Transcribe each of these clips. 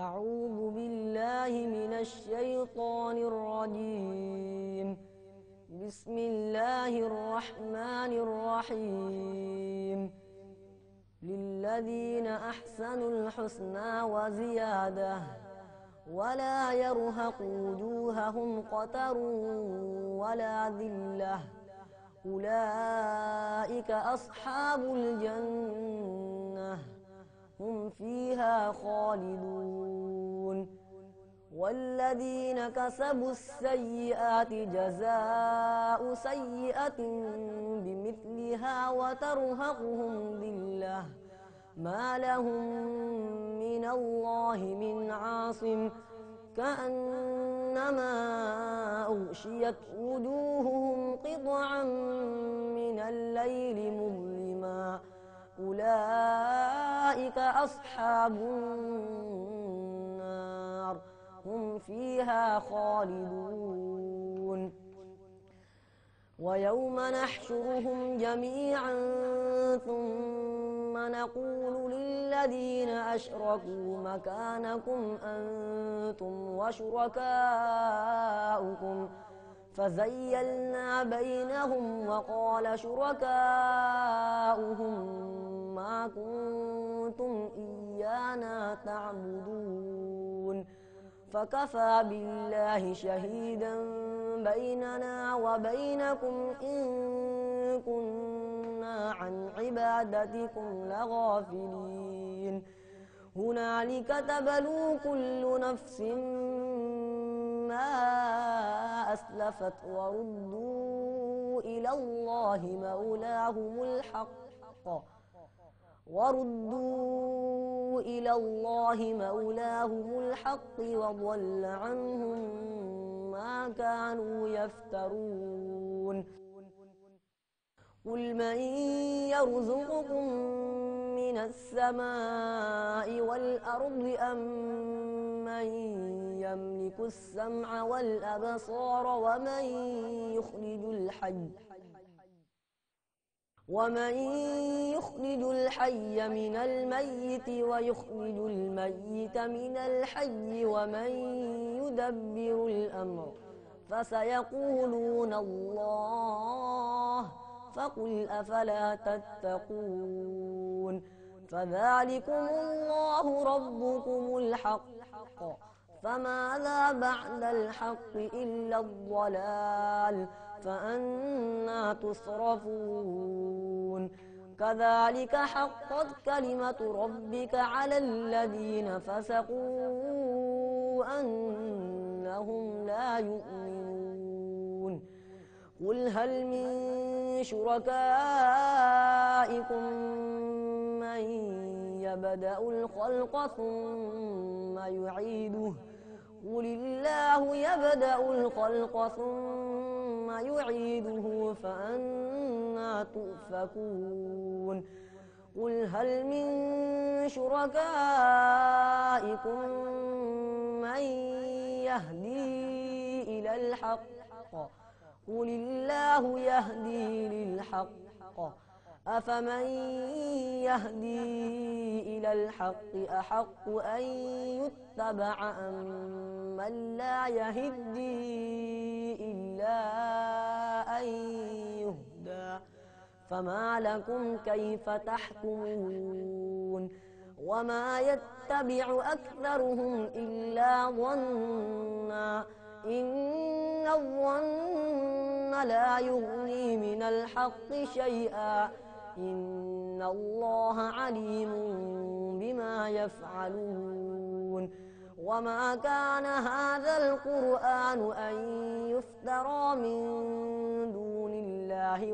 أعوذ بالله من الشيطان الرجيم. بسم الله الرحمن الرحيم. للذين أحسنوا الحسنى وزيادة ولا يرهق وجوههم قتر ولا ذلة أولئك أصحاب الجنة هم فيها خالدون. والذين كسبوا السيئات جزاء سيئة بمثلها وترهقهم ذلة ما لهم من الله من عاصم كأنما أغشيت وجوههم قطعا من الليل مظلما أولئك أصحاب النار هم فيها خالدون. ويوم نحشرهم جميعا ثم نقول للذين أشركوا مكانكم أنتم وشركاؤكم فزيلنا بينهم وقال شركاؤهم ما كنتم إيانا تعبدون فكفى بالله شهيدا بيننا وبينكم إن كنا عن عبادتكم لغافلين. هنالك تبلو كل نفس ما أسلفت وردوا إلى الله مولاهم الحق وضل عنهم ما كانوا يفترون. قل من يرزقكم من السماء والأرض أم من يملك السمع والأبصار ومن يخرج الحي من الميت ويخرج الميت من الحي ومن يدبر الأمر فسيقولون الله فقل أفلا تتقون. فذلكم الله ربكم الحق فماذا بعد الحق إلا الضلال فأنى تصرفون. كذلك حقت كلمة ربك على الذين فسقوا أنهم لا يؤمنون. قل هل من شركائكم من يبدأ الخلق ثم يعيده قل الله يبدأ الخلق ثم يعيده فأنى تؤفكون. قل هل من شركائكم من يهدي إلى الحق قل الله يهدي للحق أفمن يهدي إلى الحق أحق أن يتبع أم من لا يهدي إلا أن يهدى فما لكم كيف تحكمون. وما يتبع أكثرهم إلا ظنا إن الظن لا يغني من الحق شيئا إن الله عليم بما يفعلون. وما كان هذا القرآن أن يفترى من دون الله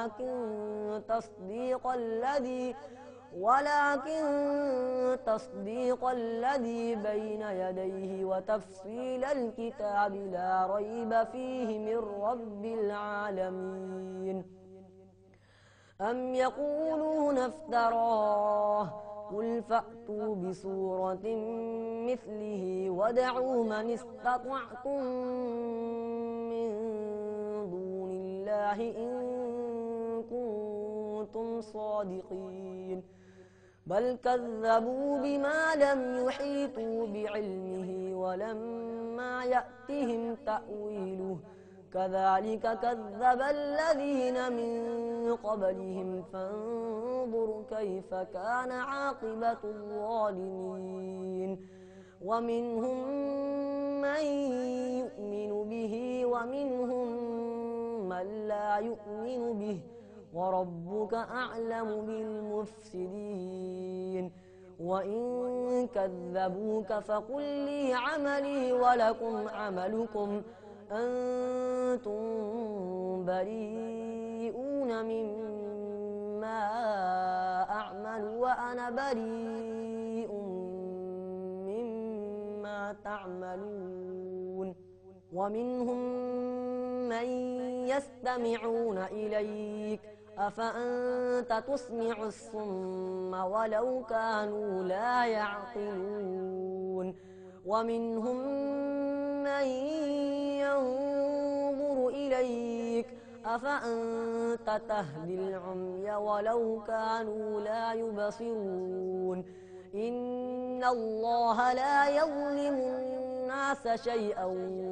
ولكن تصديق الذي بين يديه وتفصيل الكتاب لا ريب فيه من رب العالمين. أم يقولون افتراه قل فأتوا بسورة مثله وادعوا من استطعتم من دون الله إن كنتم صادقين. بل كذبوا بما لم يحيطوا بعلمه ولما يأتهم تأويله كذلك كذب الذين من قبلهم فانظر كيف كان عاقبة الظالمين ومنهم من يؤمن به ومنهم من لا يؤمن به وربك أعلم بالمفسدين وإن كذبوك فقل لي عملي ولكم عملكم أنتم بريئون مما أعمل وأنا بريء مما تعملون ومنهم من يستمعون إليك أفأنت تسمع الصم ولو كانوا لا يعقلون ومنهم من ينظر إليك أفأنت تهدي العمي ولو كانوا لا يبصرون إن الله لا يظلم الناس شيئا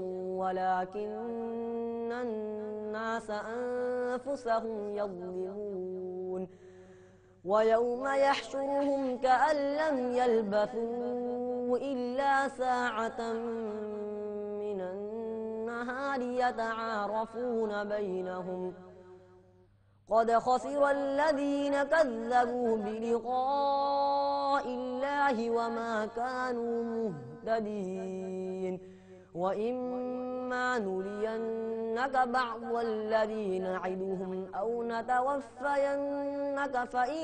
ولكن الناس أنفسهم يظلمون ويوم يحشرهم كأن لم يلبثوا إلا ساعة من النهار يتعارفون بينهم قد خسر الذين كذبوا بلقاء الله وما كانوا مهتدين وإما نرينك بعض الذي نعدهم أو نتوفينك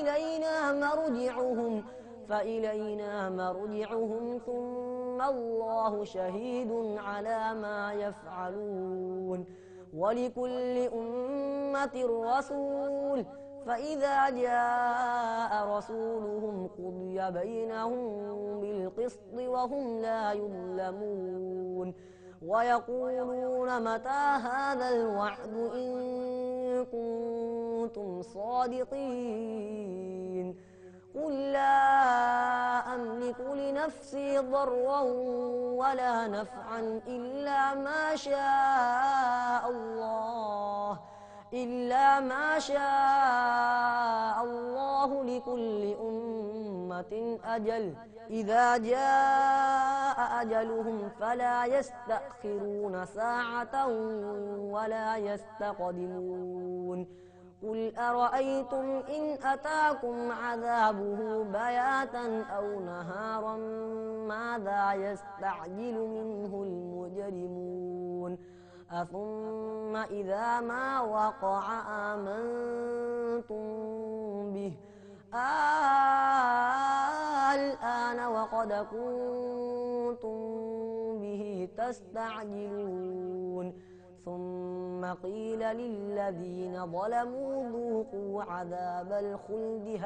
فإلينا مرجعهم ثم الله شهيد على ما يفعلون ولكل أمة رسول فإذا جاء رسولهم قضي بينهم بالقسط وهم لا يظلمون ويقولون متى هذا الوعد إن كنتم صادقين قل لا أملك لنفسي ضرا ولا نفعا إلا ما شاء الله لكل أمة أجل إذا جاء أجلهم فلا يستأخرون ساعة ولا يستقدمون قل أرأيتم إن أتاكم عذابه بياتا أو نهارا ماذا يستعجل منه المجرمون أثم إذا ما وقع آمنتم به الآن وقد كنتم به تستعجلون ثم قيل للذين ظلموا ذوقوا عذاب الخلد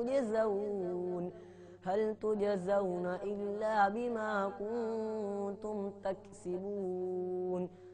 هل تجزون إلا بما كنتم تكسبون